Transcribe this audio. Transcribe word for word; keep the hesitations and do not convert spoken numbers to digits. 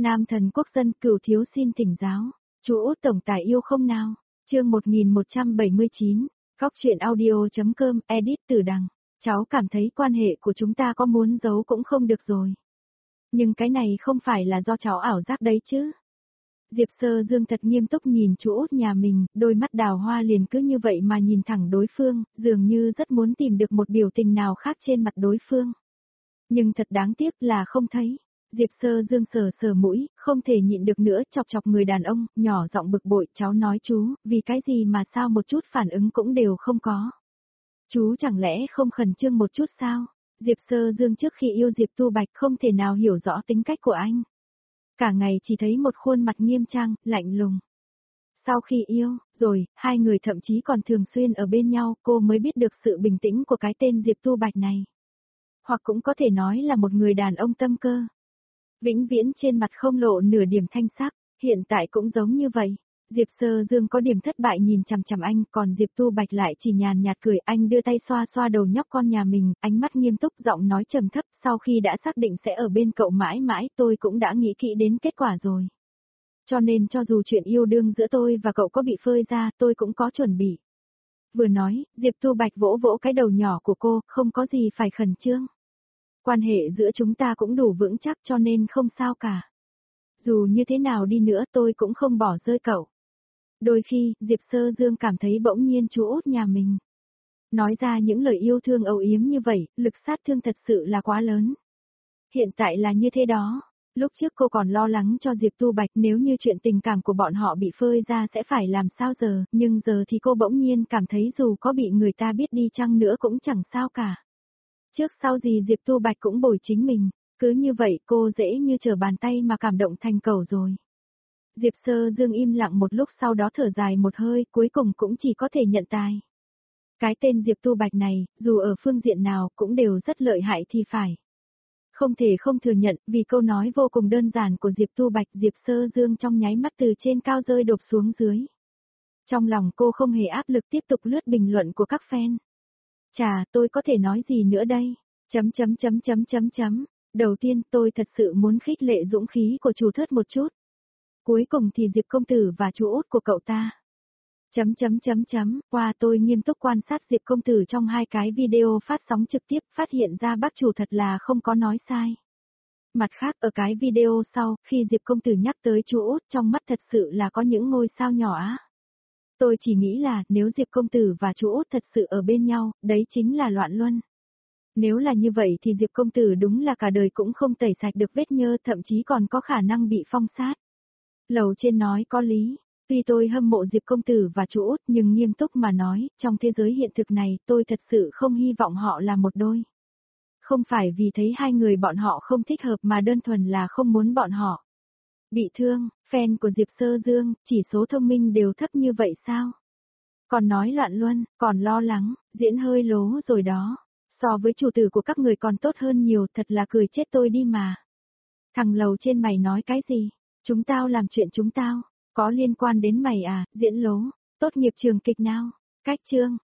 Nam thần quốc dân cửu thiếu xin thỉnh giáo. Chú Út tổng tài yêu không nào? Chương một nghìn một trăm bảy mươi chín, Cóc truyện audio.com, edit từ đằng. Cháu cảm thấy quan hệ của chúng ta có muốn giấu cũng không được rồi. Nhưng cái này không phải là do cháu ảo giác đấy chứ. Diệp Sơ Dương thật nghiêm túc nhìn chú Út nhà mình, đôi mắt đào hoa liền cứ như vậy mà nhìn thẳng đối phương, dường như rất muốn tìm được một biểu tình nào khác trên mặt đối phương. Nhưng thật đáng tiếc là không thấy. Diệp Sơ Dương sờ sờ mũi, không thể nhịn được nữa chọc chọc người đàn ông, nhỏ giọng bực bội, cháu nói chú, vì cái gì mà sao một chút phản ứng cũng đều không có. Chú chẳng lẽ không khẩn trương một chút sao? Diệp Sơ Dương trước khi yêu Diệp Tu Bạch không thể nào hiểu rõ tính cách của anh. Cả ngày chỉ thấy một khuôn mặt nghiêm trang, lạnh lùng. Sau khi yêu, rồi, hai người thậm chí còn thường xuyên ở bên nhau, cô mới biết được sự bình tĩnh của cái tên Diệp Tu Bạch này. Hoặc cũng có thể nói là một người đàn ông tâm cơ. Vĩnh viễn trên mặt không lộ nửa điểm thanh sắc, hiện tại cũng giống như vậy. Diệp Sơ Dương có điểm thất bại nhìn chằm chằm anh, còn Diệp Tu Bạch lại chỉ nhàn nhạt cười. Anh đưa tay xoa xoa đầu nhóc con nhà mình, ánh mắt nghiêm túc, giọng nói trầm thấp, sau khi đã xác định sẽ ở bên cậu mãi mãi, tôi cũng đã nghĩ kỹ đến kết quả rồi. Cho nên cho dù chuyện yêu đương giữa tôi và cậu có bị phơi ra, tôi cũng có chuẩn bị. Vừa nói, Diệp Tu Bạch vỗ vỗ cái đầu nhỏ của cô, không có gì phải khẩn trương. Quan hệ giữa chúng ta cũng đủ vững chắc cho nên không sao cả. Dù như thế nào đi nữa tôi cũng không bỏ rơi cậu. Đôi khi, Diệp Sơ Dương cảm thấy bỗng nhiên chú Út nhà mình. Nói ra những lời yêu thương âu yếm như vậy, lực sát thương thật sự là quá lớn. Hiện tại là như thế đó. Lúc trước cô còn lo lắng cho Diệp Tu Bạch nếu như chuyện tình cảm của bọn họ bị phơi ra sẽ phải làm sao giờ, nhưng giờ thì cô bỗng nhiên cảm thấy dù có bị người ta biết đi chăng nữa cũng chẳng sao cả. Trước sau gì Diệp Tu Bạch cũng bồi chính mình, cứ như vậy cô dễ như trở bàn tay mà cảm động thành cầu rồi. Diệp Sơ Dương im lặng một lúc sau đó thở dài một hơi, cuối cùng cũng chỉ có thể nhận tài. Cái tên Diệp Tu Bạch này, dù ở phương diện nào cũng đều rất lợi hại thì phải. Không thể không thừa nhận, vì câu nói vô cùng đơn giản của Diệp Tu Bạch, Diệp Sơ Dương trong nháy mắt từ trên cao rơi đột xuống dưới. Trong lòng cô không hề áp lực tiếp tục lướt bình luận của các fan. Chà, tôi có thể nói gì nữa đây? Chấm chấm chấm chấm chấm chấm. Đầu tiên tôi thật sự muốn khích lệ dũng khí của chú Thất một chút. Cuối cùng thì Diệp công tử và chú Út của cậu ta. Chấm chấm chấm chấm, qua tôi nghiêm túc quan sát Diệp công tử trong hai cái video phát sóng trực tiếp, phát hiện ra bác chủ thật là không có nói sai. Mặt khác ở cái video sau, khi Diệp công tử nhắc tới chú Út trong mắt thật sự là có những ngôi sao nhỏ á. Tôi chỉ nghĩ là nếu Diệp công tử và chú Út thật sự ở bên nhau, đấy chính là loạn luân. Nếu là như vậy thì Diệp công tử đúng là cả đời cũng không tẩy sạch được vết nhơ, thậm chí còn có khả năng bị phong sát. Lầu trên nói có lý, tuy tôi hâm mộ Diệp công tử và chú Út nhưng nghiêm túc mà nói, trong thế giới hiện thực này tôi thật sự không hy vọng họ là một đôi. Không phải vì thấy hai người bọn họ không thích hợp mà đơn thuần là không muốn bọn họ bị thương. Fan của Diệp Sơ Dương, chỉ số thông minh đều thấp như vậy sao? Còn nói loạn luân, còn lo lắng, diễn hơi lố rồi đó. So với chủ tử của các người còn tốt hơn nhiều, thật là cười chết tôi đi mà. Thằng lầu trên mày nói cái gì? Chúng tao làm chuyện chúng tao, có liên quan đến mày à, diễn lố, tốt nghiệp trường kịch nào? Cách chương,